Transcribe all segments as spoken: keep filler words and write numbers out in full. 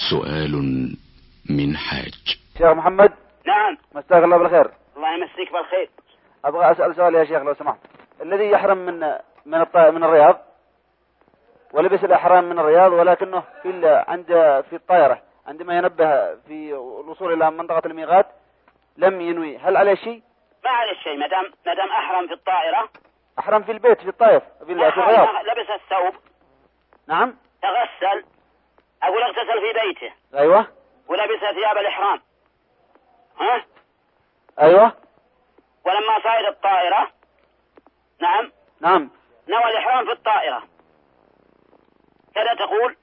سؤال من حاج. شيخ محمد. نعم. مساك الله بالخير. الله يمسيك بالخير. أبغى أسأل سؤال يا شيخ لو سمحت. الذي يحرم من من الط... من الرياض ولبس الإحرام من الرياض ولكنه في عند في الطائرة عندما ينبه في الوصول إلى منطقة الميقات لم ينوي، هل عليه شيء؟ ما عليه شيء، ما دام ما دام أحرم في الطائرة. أحرم في البيت في الطائف في الرياض. لبس الثوب. نعم. تغسل، أقول اغتسل في بيته. أيوة. ولبس ثياب الإحرام. ها؟ أيوة. ولما صعد الطائرة. نعم. نعم. نوى الإحرام في الطائرة. كذا تقول؟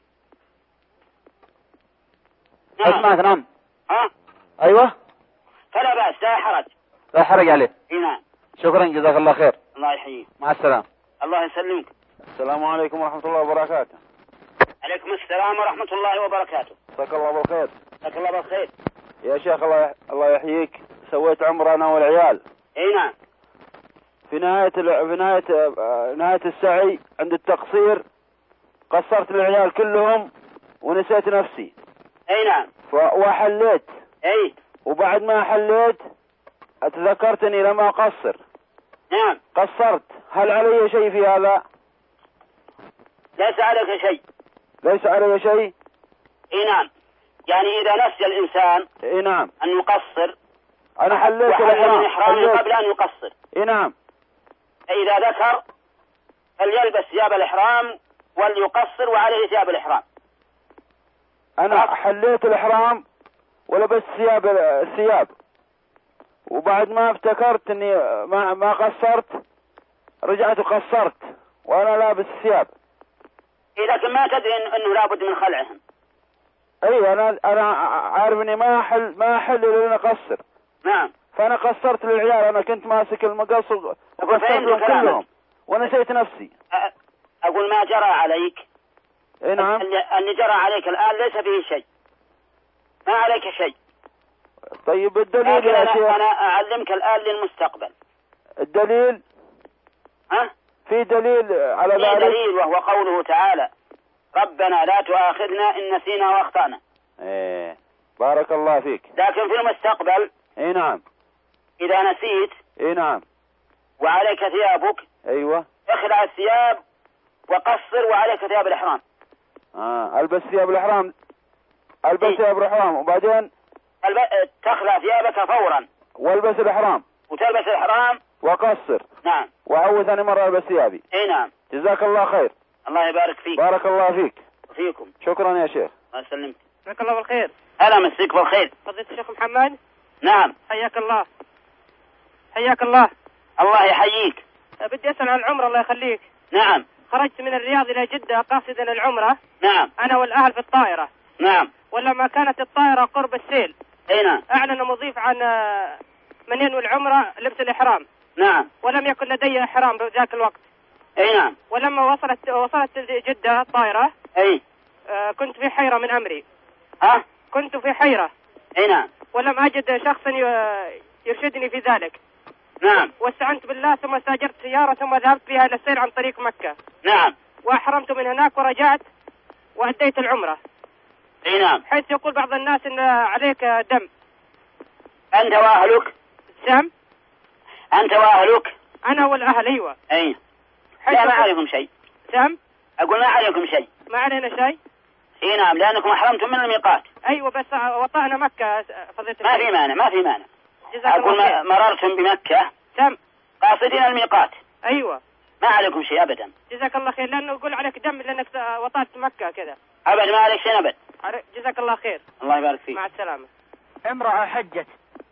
نعم. أسمعك. نعم. ها؟ أيوة. فلا بأس، لا حرج. لا حرج عليه. نعم. شكرا جزاك الله خير. الله يحييك. مع السلامة. الله يسلمك. السلام عليكم ورحمة الله وبركاته. عليكم السلام ورحمة الله وبركاته. مساك الله بالخير. مساك الله بالخير. يا شيخ الله الله يحييك، سويت عمرة أنا والعيال. اي نعم. في نهاية ال... في نهاية نهاية السعي عند التقصير قصرت العيال كلهم ونسيت نفسي. اي نعم. ف... وحليت. اي. وبعد ما حليت اتذكرتني لما اقصر. نعم. قصرت، هل علي شيء في هذا؟ ليس عليك شيء. ليس علي شيء. اي نعم. يعني اذا نسي الانسان اي نعم ان يقصر. انا حليت الإحرام قبل ان يقصر. اي نعم. اذا ذكر فليلبس ثياب الإحرام وليقصر وعليه ثياب الإحرام. انا أه؟ حليت الإحرام ولبست ثياب الثياب وبعد ما افتكرت اني ما ما قصرت رجعت وقصرت وانا لابس الثياب. إيه لكن ما تدري إن انه لابد من خلعهم. اي انا انا عارف اني ما احل ما احل الا ان اقصر. نعم. فانا قصرت للعيال، انا كنت ماسك المقص وقصرت لهم كلهم ونسيت نفسي. اقول ما جرى عليك. اي نعم. اللي جرى عليك الان ليس فيه شيء، ما عليك شيء. طيب الدليل يا أنا شيخ؟ انا اعلمك الان للمستقبل. الدليل؟ ها؟ في دليل على ذلك؟ في دليل وهو قوله تعالى ربنا لا تؤاخذنا ان نسينا واخطأنا. ايه بارك الله فيك. لكن في المستقبل. اي نعم. اذا نسيت. اي نعم. وعليك ثيابك. ايوه. اخلع الثياب وقصر وعليك ثياب الإحرام. اه البس ثياب الإحرام. البس إيه؟ ثياب الإحرام وبعدين الب... تخلع ثيابك فورا والبس الإحرام وتلبس الإحرام وقصر. نعم. وعوث ثاني مرة البس ثيابي. اي نعم. جزاك الله خير. الله يبارك فيك. بارك الله فيك. وفيكم. شكرا يا شيخ. الله يسلمك. مساك الله بالخير. هلا مسيك بالخير. فضيلة الشيخ محمد. نعم. حياك الله. حياك الله. الله يحييك. بدي أسأل عن العمرة الله يخليك. نعم. خرجت من الرياض إلى جدة قاصدا العمرة. نعم. أنا والأهل في الطائرة. نعم. ولما كانت الطائرة قرب السيل. اي نعم. أعلن مضيف عن من ينوي العمرة لبس الإحرام. نعم. ولم يكن لدي إحرام بذاك الوقت. اي نعم. ولما وصلت وصلت جدة الطائرة. اي. آه كنت في حيرة من أمري. ها؟ كنت في حيرة. اي نعم. ولم أجد شخصا يرشدني في ذلك. نعم. واستعنت بالله ثم استأجرت سيارة ثم ذهبت بها إلى السير عن طريق مكة. نعم. وأحرمت من هناك ورجعت وأديت العمرة. اي نعم. حيث يقول بعض الناس إن عليك دم. أنت وأهلك؟ سام. أنت وأهلك؟ أنا والأهل. أيوة. أي. لا ما عليكم شيء. سام. أقول ما عليكم شيء. ما علينا شيء. اي نعم لأنكم أحرمتم من الميقات. أيوة بس وطأنا مكة فضيلة. ما في مانع ما في مانع. أقول ما مررتم بمكة. سام. قاصدين الميقات. أيوة. ما عليكم شيء أبدا. جزاك الله خير لأنه يقول عليك دم لأنك وطأت مكة كذا. أبدا ما عليك شيء أبدا. جزاك الله خير. الله يبارك فيك. مع السلامة. امرأة حجت.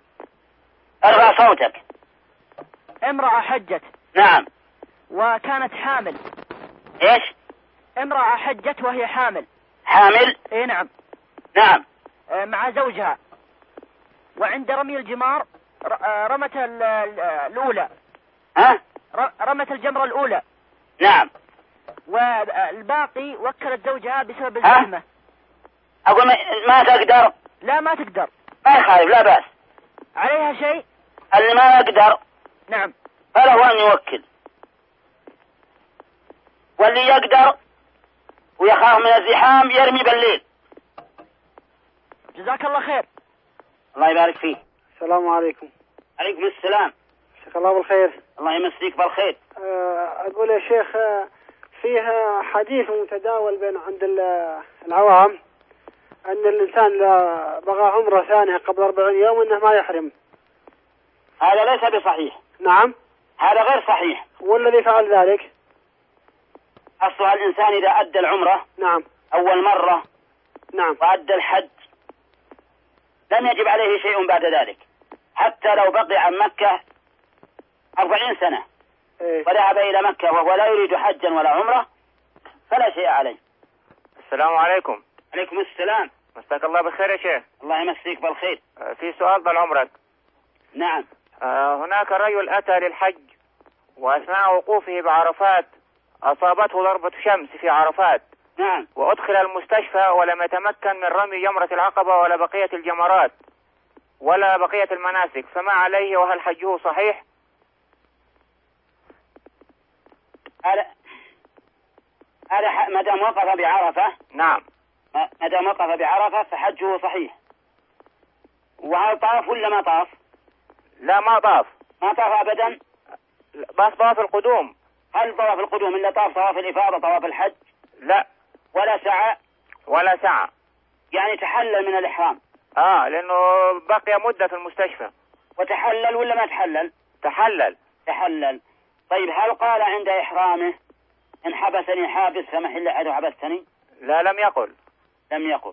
ارفع صوتك. امرأة حجت. نعم. وكانت حامل. ايش؟ امرأة حجت وهي حامل. حامل؟ اي نعم. نعم. مع زوجها. وعند رمي الجمار رمت الأولى. ها؟ رمت الجمرة الأولى. نعم. والباقي وكلت زوجها بسبب الزحمة. أقول ما, ما تقدر. لا ما تقدر. ما يخالف لا بأس. عليها شيء؟ اللي ما يقدر. نعم. فله أن يوكل. واللي يقدر ويخاف من الزحام يرمي بالليل. جزاك الله خير. الله يبارك فيك. السلام عليكم. عليكم السلام. شيخ الله بالخير. الله يمسيك بالخير. أقول يا شيخ فيها حديث متداول بين عند العوام أن الإنسان لا بغى عمره ثانية قبل أربعين يوم أنه ما يحرم. هذا ليس بصحيح. نعم. هذا غير صحيح. والذي فعل ذلك؟ أصلها الإنسان إذا أدى العمرة نعم أول مرة نعم وأدى الحج لم يجب عليه شيء بعد ذلك، حتى لو بقي عن مكة أربعين سنة إيه؟ وذهب إلى مكة وهو لا يريد حجا ولا عمرة فلا شيء عليه. السلام عليكم. عليكم السلام. مساك الله بالخير يا شيخ. الله يمسيك بالخير. في سؤال طال عمرك. نعم. هناك رجل أتى للحج وأثناء وقوفه بعرفات أصابته ضربة شمس في عرفات. نعم. وأدخل المستشفى ولم يتمكن من رمي جمرة العقبة ولا بقية الجمرات ولا بقية المناسك، فما عليه وهل حجه صحيح؟ هذا هذا ما دام وقف بعرفة. نعم. ما دام وقف بعرفة فحجه صحيح. وهل طاف ولا ما طاف؟ لا ما طاف. ما طاف أبدا. بس طواف القدوم. هل طواف القدوم إلا طاف طواف الإفاضة طواف الحج؟ لا. ولا سعى؟ ولا سعى. يعني تحلل من الإحرام. آه لأنه بقي مدة في المستشفى. وتحلل ولا ما تحلل؟ تحلل. تحلل. طيب هل قال عند إحرامه إن حبسني حابس فمحل أحد حبستني؟ لا لم يقل. لم يقل.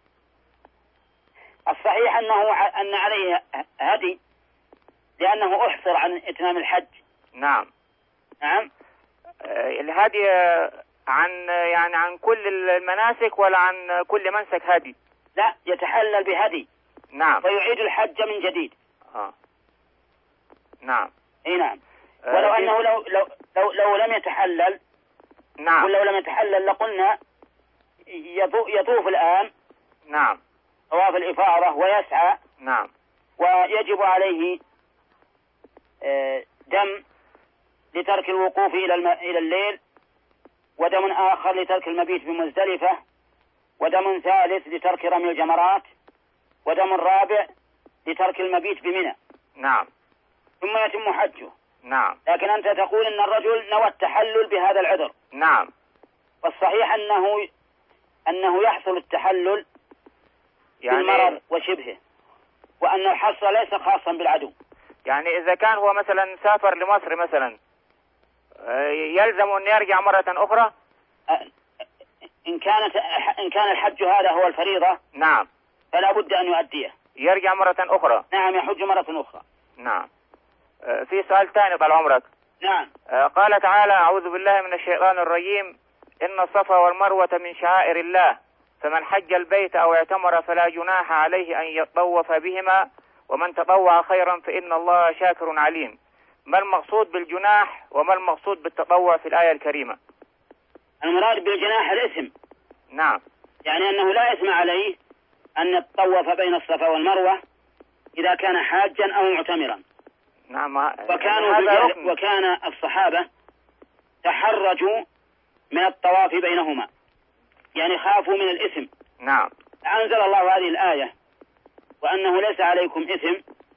الصحيح أنه أن عليه هدي لأنه أحصر عن إتمام الحج. نعم. نعم. الهدي عن يعني عن كل المناسك ولا عن كل منسك هدي؟ لا يتحلل بهدي. نعم. ويعيد الحج من جديد. آه. نعم. اي نعم. ولو آه انه لو لو لو, لو لم يتحلل. نعم. ولو لم يتحلل لقلنا يطوف الآن. نعم. طواف الإفاضة ويسعى. نعم. ويجب عليه دم لترك الوقوف إلى الم... إلى الليل، ودم آخر لترك المبيت بمزدلفة، ودم ثالث لترك رمي الجمرات، ودم رابع لترك المبيت بمنى. نعم. ثم يتم حجه. نعم. لكن أنت تقول إن الرجل نوى التحلل بهذا العذر. نعم. والصحيح أنه أنه يحصل التحلل يعني بالمرض وشبهه، وأن الحصر ليس خاصا بالعدو. يعني إذا كان هو مثلا سافر لمصر مثلا يلزم أن يرجع مرة أخرى؟ إن كانت إن كان الحج هذا هو الفريضة. نعم. فلا بد أن يؤديه. يرجع مرة أخرى. نعم يحج مرة أخرى. نعم. في سؤال ثاني طال عمرك. نعم. قال تعالى: أعوذ بالله من الشيطان الرجيم، إن الصفا والمروة من شعائر الله، فمن حج البيت أو اعتمر فلا جناح عليه أن يطوف بهما، ومن تطوع خيرا فإن الله شاكر عليم. ما المقصود بالجناح وما المقصود بالتطوع في الآية الكريمة؟ المراد بالجناح الإثم. نعم. يعني أنه لا إثم عليه أن يتطوف بين الصفا والمروة إذا كان حاجا أو معتمرا. نعم. وكانوا هذا وكان الصحابة تحرجوا من الطواف بينهما، يعني خافوا من الإثم. نعم. أنزل الله هذه الآية وأنه ليس عليكم إثم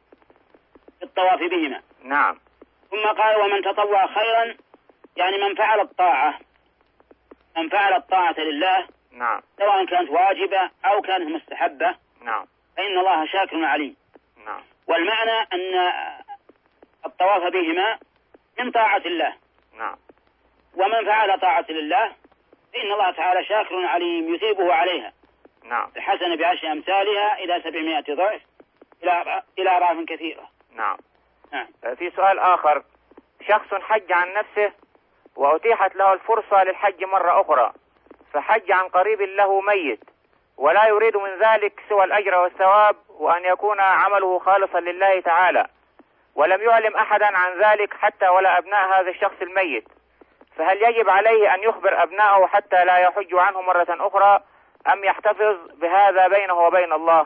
في الطواف بهما. نعم. ثم قال: ومن تطوع خيرا، يعني من فعل الطاعة من فعل الطاعة لله. نعم. سواء كانت واجبة أو كانت مستحبة. نعم. فإن الله شاكر عليم. نعم. والمعنى أن الطواف بهما من طاعة الله. نعم. ومن فعل طاعة لله فإن الله تعالى شاكر عليم يثيبه عليها. نعم. الحسنة بعشر أمثالها إلى سبعمائة ضعف إلى إلى أضعاف كثيرة. نعم. نعم. في سؤال آخر: شخص حج عن نفسه وأتيحت له الفرصة للحج مرة أخرى، فحج عن قريب له ميت ولا يريد من ذلك سوى الأجر والثواب وأن يكون عمله خالصا لله تعالى، ولم يعلم أحدا عن ذلك حتى ولا أبناء هذا الشخص الميت، فهل يجب عليه أن يخبر أبنائه حتى لا يحج عنه مرة أخرى أم يحتفظ بهذا بينه وبين الله؟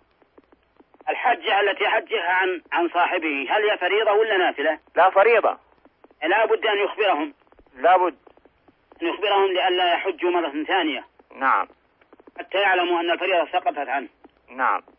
الحجة التي حجها عن عن صاحبه هل هي فريضة ولا نافلة؟ لا فريضة. لا بد أن يخبرهم. لا بد أن يخبرهم لئلا يحجوا مرة ثانية. نعم. حتى يعلموا أن الفريضة سقطت عنه. نعم.